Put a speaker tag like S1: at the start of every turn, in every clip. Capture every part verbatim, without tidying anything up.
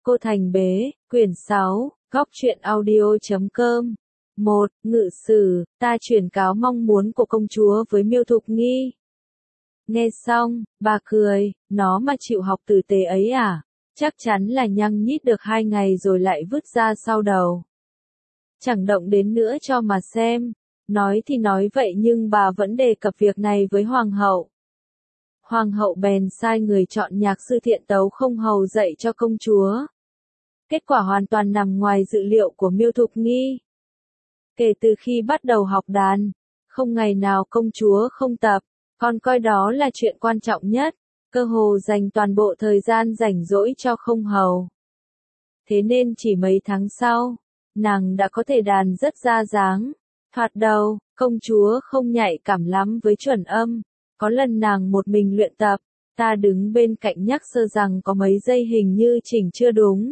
S1: Cô Thành Bế, quyển sáu, góc truyện audio chấm com. một. Ngự sử, ta truyền cáo mong muốn của công chúa với Miêu Thục Nghi. Nghe xong, bà cười, nó mà chịu học tử tế ấy à? Chắc chắn là nhăng nhít được hai ngày rồi lại vứt ra sau đầu. Chẳng động đến nữa cho mà xem. Nói thì nói vậy nhưng bà vẫn đề cập việc này với Hoàng hậu. Hoàng hậu bèn sai người chọn nhạc sư thiện tấu không hầu dạy cho công chúa. Kết quả hoàn toàn nằm ngoài dự liệu của Miêu Thục Nghi. Kể từ khi bắt đầu học đàn, không ngày nào công chúa không tập, còn coi đó là chuyện quan trọng nhất, cơ hồ dành toàn bộ thời gian rảnh rỗi cho không hầu. Thế nên chỉ mấy tháng sau, nàng đã có thể đàn rất ra dáng. Thoạt đầu, công chúa không nhạy cảm lắm với chuẩn âm, có lần nàng một mình luyện tập, ta đứng bên cạnh nhắc sơ rằng có mấy giây hình như chỉnh chưa đúng.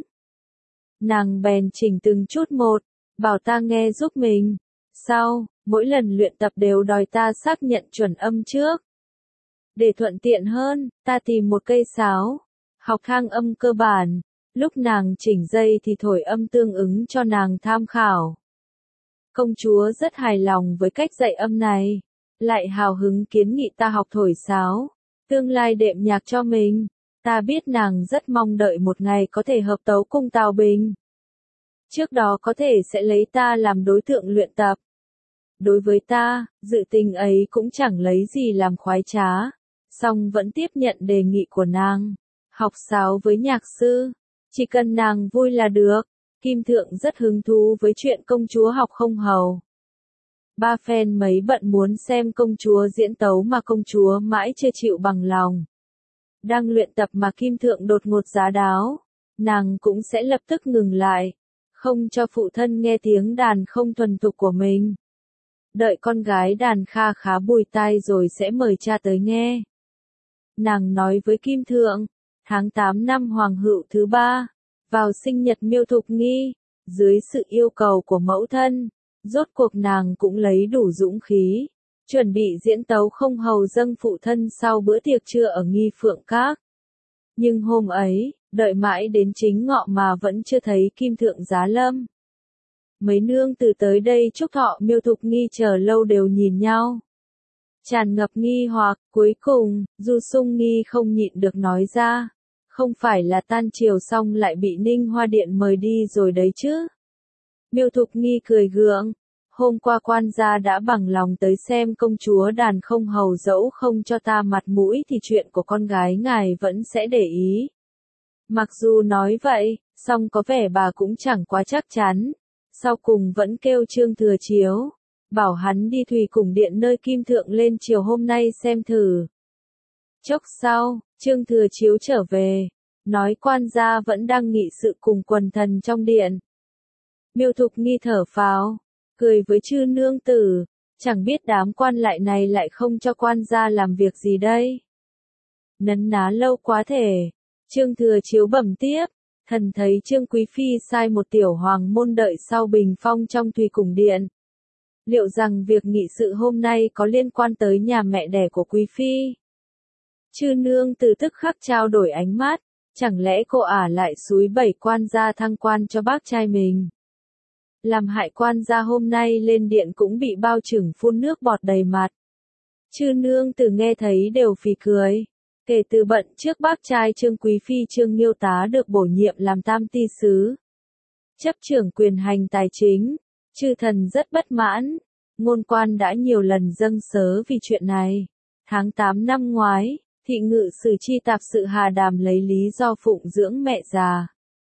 S1: Nàng bèn chỉnh từng chút một, bảo ta nghe giúp mình. Sau, mỗi lần luyện tập đều đòi ta xác nhận chuẩn âm trước. Để thuận tiện hơn, ta tìm một cây sáo, học thang âm cơ bản, lúc nàng chỉnh dây thì thổi âm tương ứng cho nàng tham khảo. Công chúa rất hài lòng với cách dạy âm này, lại hào hứng kiến nghị ta học thổi sáo, tương lai đệm nhạc cho mình. Ta biết nàng rất mong đợi một ngày có thể hợp tấu cùng Tào Bình. Trước đó có thể sẽ lấy ta làm đối tượng luyện tập. Đối với ta, dự tình ấy cũng chẳng lấy gì làm khoái trá, song vẫn tiếp nhận đề nghị của nàng. Học sáo với nhạc sư, chỉ cần nàng vui là được. Kim Thượng rất hứng thú với chuyện công chúa học không hầu. Ba phen mấy bận muốn xem công chúa diễn tấu mà công chúa mãi chưa chịu bằng lòng. Đang luyện tập mà Kim Thượng đột ngột giá đáo, nàng cũng sẽ lập tức ngừng lại, không cho phụ thân nghe tiếng đàn không thuần thục của mình. Đợi con gái đàn kha khá bùi tai rồi sẽ mời cha tới nghe. Nàng nói với Kim Thượng, tháng tám năm Hoàng hữu thứ ba, vào sinh nhật Miêu Thục Nghi, dưới sự yêu cầu của mẫu thân, rốt cuộc nàng cũng lấy đủ dũng khí, chuẩn bị diễn tấu không hầu dâng phụ thân sau bữa tiệc trưa ở Nghi Phượng Các. Nhưng hôm ấy, đợi mãi đến chính ngọ mà vẫn chưa thấy Kim Thượng giá lâm. Mấy nương từ tới đây chúc thọ Miêu Thục Nghi chờ lâu đều nhìn nhau, tràn ngập nghi hoặc. Cuối cùng, Du Sung Nghi không nhịn được nói ra, không phải là tan chiều xong lại bị Ninh Hoa Điện mời đi rồi đấy chứ. Miêu Thục Nghi cười gượng, hôm qua quan gia đã bằng lòng tới xem công chúa đàn không hầu, dẫu không cho ta mặt mũi thì chuyện của con gái ngài vẫn sẽ để ý. Mặc dù nói vậy, song có vẻ bà cũng chẳng quá chắc chắn, sau cùng vẫn kêu Trương Thừa Chiếu, bảo hắn đi Thùy Cùng Điện nơi Kim Thượng lên chiều hôm nay xem thử. Chốc sau, Trương Thừa Chiếu trở về, nói quan gia vẫn đang nghị sự cùng quần thần trong điện. Miêu Thục Nghi thở phào, cười với chư nương tử, chẳng biết đám quan lại này lại không cho quan gia làm việc gì đây. Nấn ná lâu quá thể. Trương Thừa Chiếu bẩm tiếp, thần thấy Trương Quý Phi sai một tiểu hoàng môn đợi sau bình phong trong Thùy Cùng Điện. Liệu rằng việc nghị sự hôm nay có liên quan tới nhà mẹ đẻ của Quý Phi? Chư nương từ tức khắc trao đổi ánh mắt, chẳng lẽ cô ả lại xúi bẩy quan gia thăng quan cho bác trai mình? Làm hại quan gia hôm nay lên điện cũng bị bao trừng phun nước bọt đầy mặt. Chư nương từ nghe thấy đều phì cười. Kể từ bận trước bác trai Trương Quý Phi Trương Nghiêu Tá được bổ nhiệm làm tam ty sứ, chấp trưởng quyền hành tài chính, chư thần rất bất mãn. Ngôn quan đã nhiều lần dâng sớ vì chuyện này. Tháng tám năm ngoái, thị ngự sử chi tạp sự Hà Đàm lấy lý do phụng dưỡng mẹ già,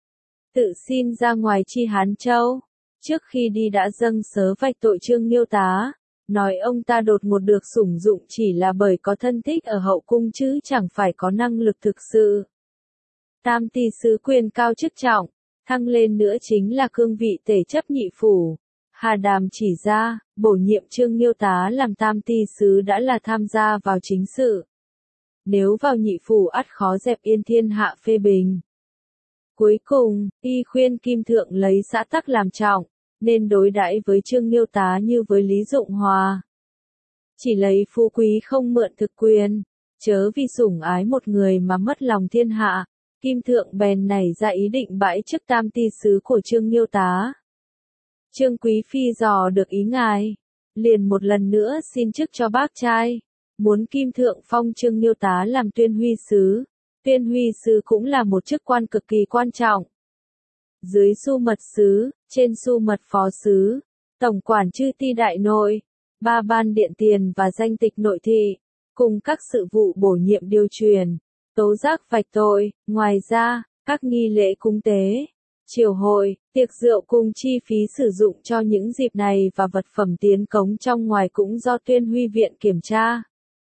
S1: tự xin ra ngoài chi Hán Châu. Trước khi đi đã dâng sớ vạch tội Trương Nghiêu Tá, nói ông ta đột ngột được sủng dụng chỉ là bởi có thân thích ở hậu cung chứ chẳng phải có năng lực thực sự. Tam ty sứ quyền cao chức trọng, thăng lên nữa chính là cương vị tể chấp nhị phủ. Hà Đàm chỉ ra, bổ nhiệm Trương Nghiêu Tá làm tam ty sứ đã là tham gia vào chính sự. Nếu vào nhị phủ ắt khó dẹp yên thiên hạ phê bình. Cuối cùng, y khuyên Kim Thượng lấy xã tắc làm trọng, nên đối đãi với Trương Nghiêu Tá như với Lý Dụng Hòa. Chỉ lấy phú quý không mượn thực quyền, chớ vì sủng ái một người mà mất lòng thiên hạ. Kim Thượng bèn nảy ra ý định bãi chức tam ty sứ của Trương Nghiêu Tá. Trương Quý Phi dò được ý ngài, liền một lần nữa xin chức cho bác trai, muốn Kim Thượng phong Trương Nghiêu Tá làm tuyên huy sứ. Tuyên huy sứ cũng là một chức quan cực kỳ quan trọng. Dưới su mật sứ, trên su mật phó sứ, tổng quản chư ti đại nội, ba ban điện tiền và danh tịch nội thị, cùng các sự vụ bổ nhiệm điều truyền, tố giác vạch tội. Ngoài ra, các nghi lễ cúng tế, triều hội, tiệc rượu cùng chi phí sử dụng cho những dịp này và vật phẩm tiến cống trong ngoài cũng do Tuyên Huy Viện kiểm tra.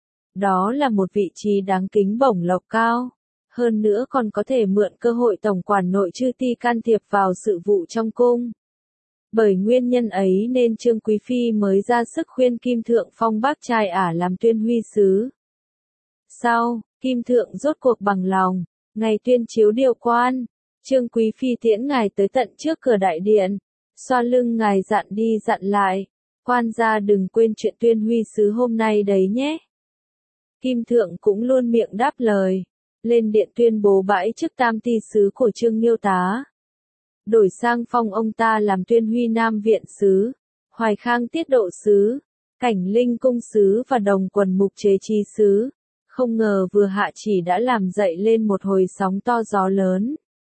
S1: Đó là một vị trí đáng kính bổng lộc cao. Hơn nữa còn có thể mượn cơ hội tổng quản nội chư ti can thiệp vào sự vụ trong cung. Bởi nguyên nhân ấy nên Trương Quý Phi mới ra sức khuyên Kim Thượng phong bác trai ả làm tuyên huy sứ. Sau, Kim Thượng rốt cuộc bằng lòng, ngày tuyên chiếu điều quan, Trương Quý Phi tiễn ngài tới tận trước cửa đại điện, xoa lưng ngài dặn đi dặn lại, quan gia đừng quên chuyện tuyên huy sứ hôm nay đấy nhé. Kim Thượng cũng luôn miệng đáp lời, lên điện tuyên bố bãi chức tam ty sứ của Trương Nghiêu Tá. Đổi sang phong ông ta làm Tuyên Huy Nam Viện sứ, Hoài Khang Tiết Độ sứ, Cảnh Linh Cung sứ và Đồng Quần Mục Chế Chi sứ. Không ngờ vừa hạ chỉ đã làm dậy lên một hồi sóng to gió lớn.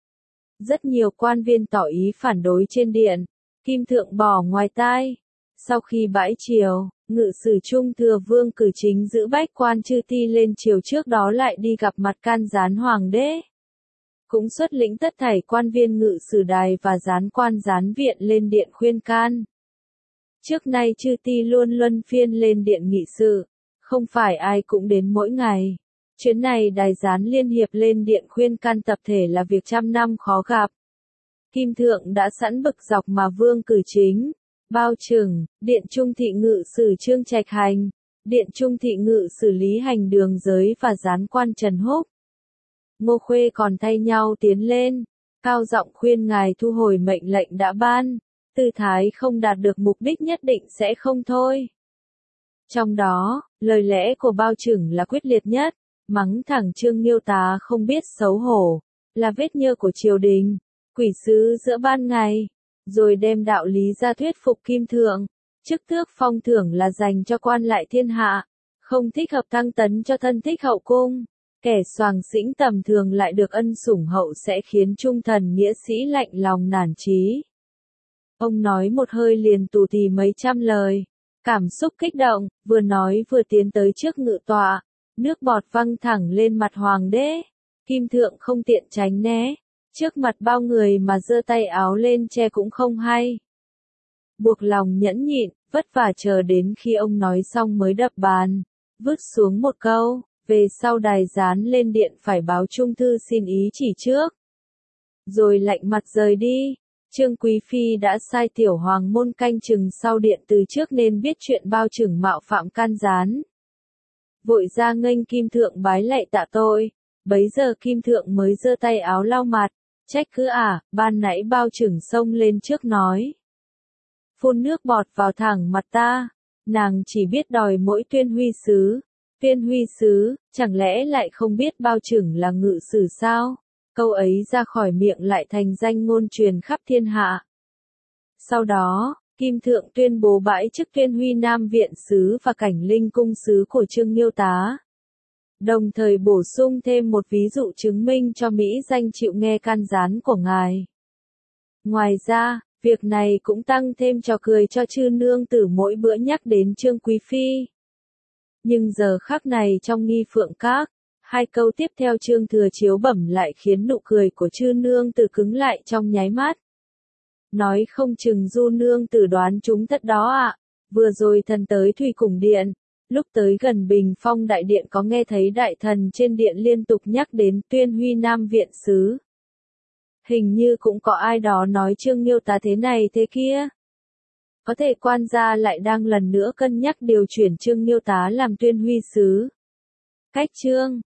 S1: Rất nhiều quan viên tỏ ý phản đối trên điện, Kim Thượng bỏ ngoài tai. Sau khi bãi triều, ngự sử Trung Thừa Vương Cử Chính giữ bách quan chư ti lên triều trước đó lại đi gặp mặt can gián hoàng đế. Cũng xuất lĩnh tất thảy quan viên ngự sử đài và gián quan gián viện lên điện khuyên can. Trước nay chư ti luôn luân phiên lên điện nghị sự, không phải ai cũng đến mỗi ngày. Chuyến này đài gián liên hiệp lên điện khuyên can tập thể là việc trăm năm khó gặp. Kim Thượng đã sẵn bực dọc mà Vương Cử Chính, Bao Trừng, Điện Trung Thị Ngự sử Trương Trạch Hành, Điện Trung Thị Ngự xử Lý Hành Đường Giới và gián quan Trần Húc, Ngô Khuê còn thay nhau tiến lên, cao giọng khuyên ngài thu hồi mệnh lệnh đã ban, tư thái không đạt được mục đích nhất định sẽ không thôi. Trong đó, lời lẽ của Bao Trừng là quyết liệt nhất, mắng thẳng Trương Nghiêu Tá không biết xấu hổ, là vết nhơ của triều đình, quỷ sứ giữa ban ngày, rồi đem đạo lý ra thuyết phục Kim Thượng, chức tước phong thưởng là dành cho quan lại thiên hạ, không thích hợp thăng tấn cho thân thích hậu cung. Kẻ soàng xĩnh tầm thường lại được ân sủng hậu sẽ khiến trung thần nghĩa sĩ lạnh lòng nản chí. Ông nói một hơi liền tù tì mấy trăm lời, cảm xúc kích động, vừa nói vừa tiến tới trước ngự tọa, nước bọt văng thẳng lên mặt hoàng đế. Kim Thượng không tiện tránh né, trước mặt bao người mà giơ tay áo lên che cũng không hay. Buộc lòng nhẫn nhịn, vất vả chờ đến khi ông nói xong mới đập bàn, vứt xuống một câu. Về sau đài gián lên điện phải báo trung thư xin ý chỉ trước. Rồi lạnh mặt rời đi. Trương Quý Phi đã sai tiểu hoàng môn canh chừng sau điện từ trước nên biết chuyện Bao Trừng mạo phạm can gián. Vội ra nghênh Kim Thượng bái lạy tạ tội. Bấy giờ Kim Thượng mới giơ tay áo lau mặt, trách cứ à, ban nãy Bao Trừng xông lên trước nói. Phun nước bọt vào thẳng mặt ta, nàng chỉ biết đòi mỗi tuyên huy sứ. Tuyên huy sứ, chẳng lẽ lại không biết Bao Trừng là ngự sử sao? Câu ấy ra khỏi miệng lại thành danh ngôn truyền khắp thiên hạ. Sau đó, Kim Thượng tuyên bố bãi chức Tuyên Huy Nam Viện sứ và Cảnh Linh Cung sứ của Trương Nghiêu Tá. Đồng thời bổ sung thêm một ví dụ chứng minh cho mỹ danh chịu nghe can gián của ngài. Ngoài ra, việc này cũng tăng thêm trò cười cho chư nương tử mỗi bữa nhắc đến Trương Quý Phi. Nhưng giờ khắc này trong Nghi Phượng Các, hai câu tiếp theo Trương Thừa chiếu bẩm lại khiến nụ cười của chư nương tử cứng lại trong nháy mắt. Nói không chừng Du nương tử đoán chúng thật đó ạ. À. Vừa rồi thần tới Thủy Cùng Điện, lúc tới gần Bình Phong Đại Điện có nghe thấy đại thần trên điện liên tục nhắc đến Tuyên Huy Nam Viện sứ. Hình như cũng có ai đó nói Trương Nghiêu Tá thế này thế kia. Có thể quan gia lại đang lần nữa cân nhắc điều chuyển Trương Nghiêu Tá làm Tuyên Huy sứ. Cách chương